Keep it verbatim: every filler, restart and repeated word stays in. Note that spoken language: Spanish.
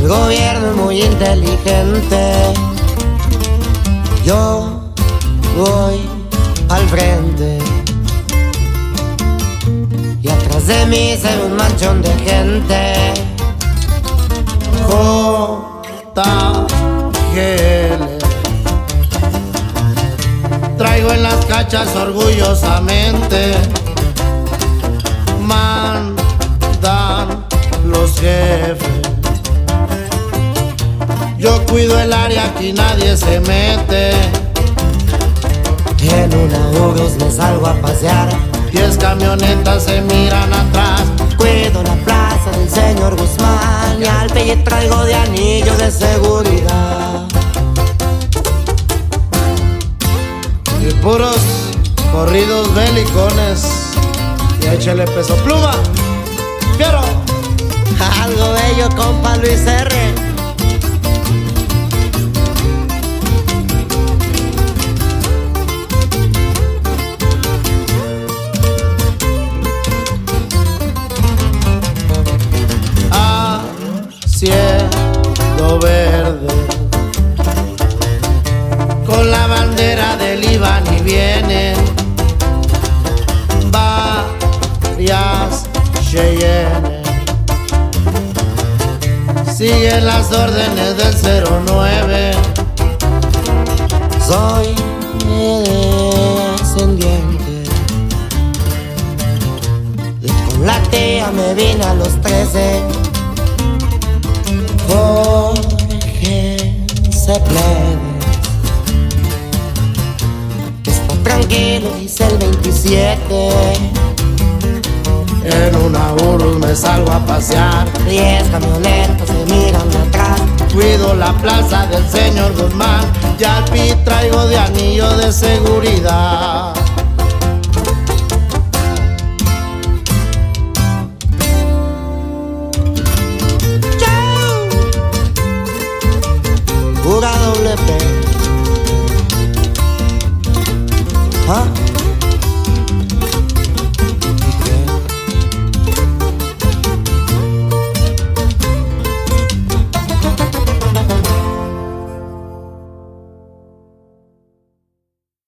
El gobierno es muy inteligente. Yo voy al frente y atrás de mí se ve un manchón de gente. J G L traigo en las cachas orgullosamente. Mandan los jefes, yo cuido el área, aquí nadie se mete. En una Urus me salgo a pasear, Diez camionetas se miran atrás. cuido la plaza del señor Guzmán y al pelle traigo de anillo de seguridad. Y puros corridos belicones. Y échale peso pluma, Fiero. Algo bello, compa Luis R. A cielo verde, con la bandera del Iván y vienen varias Cheyenne. Siguen las órdenes del cero nueve. Soy descendiente y con la tía me vine a los trece. Jorge se plebe, que está tranquilo, dice el veintisiete. En una Urus me salgo a pasear, Diez camionetas se miran de atrás. cuido la plaza del señor Guzmán y al pi traigo de anillo de seguridad.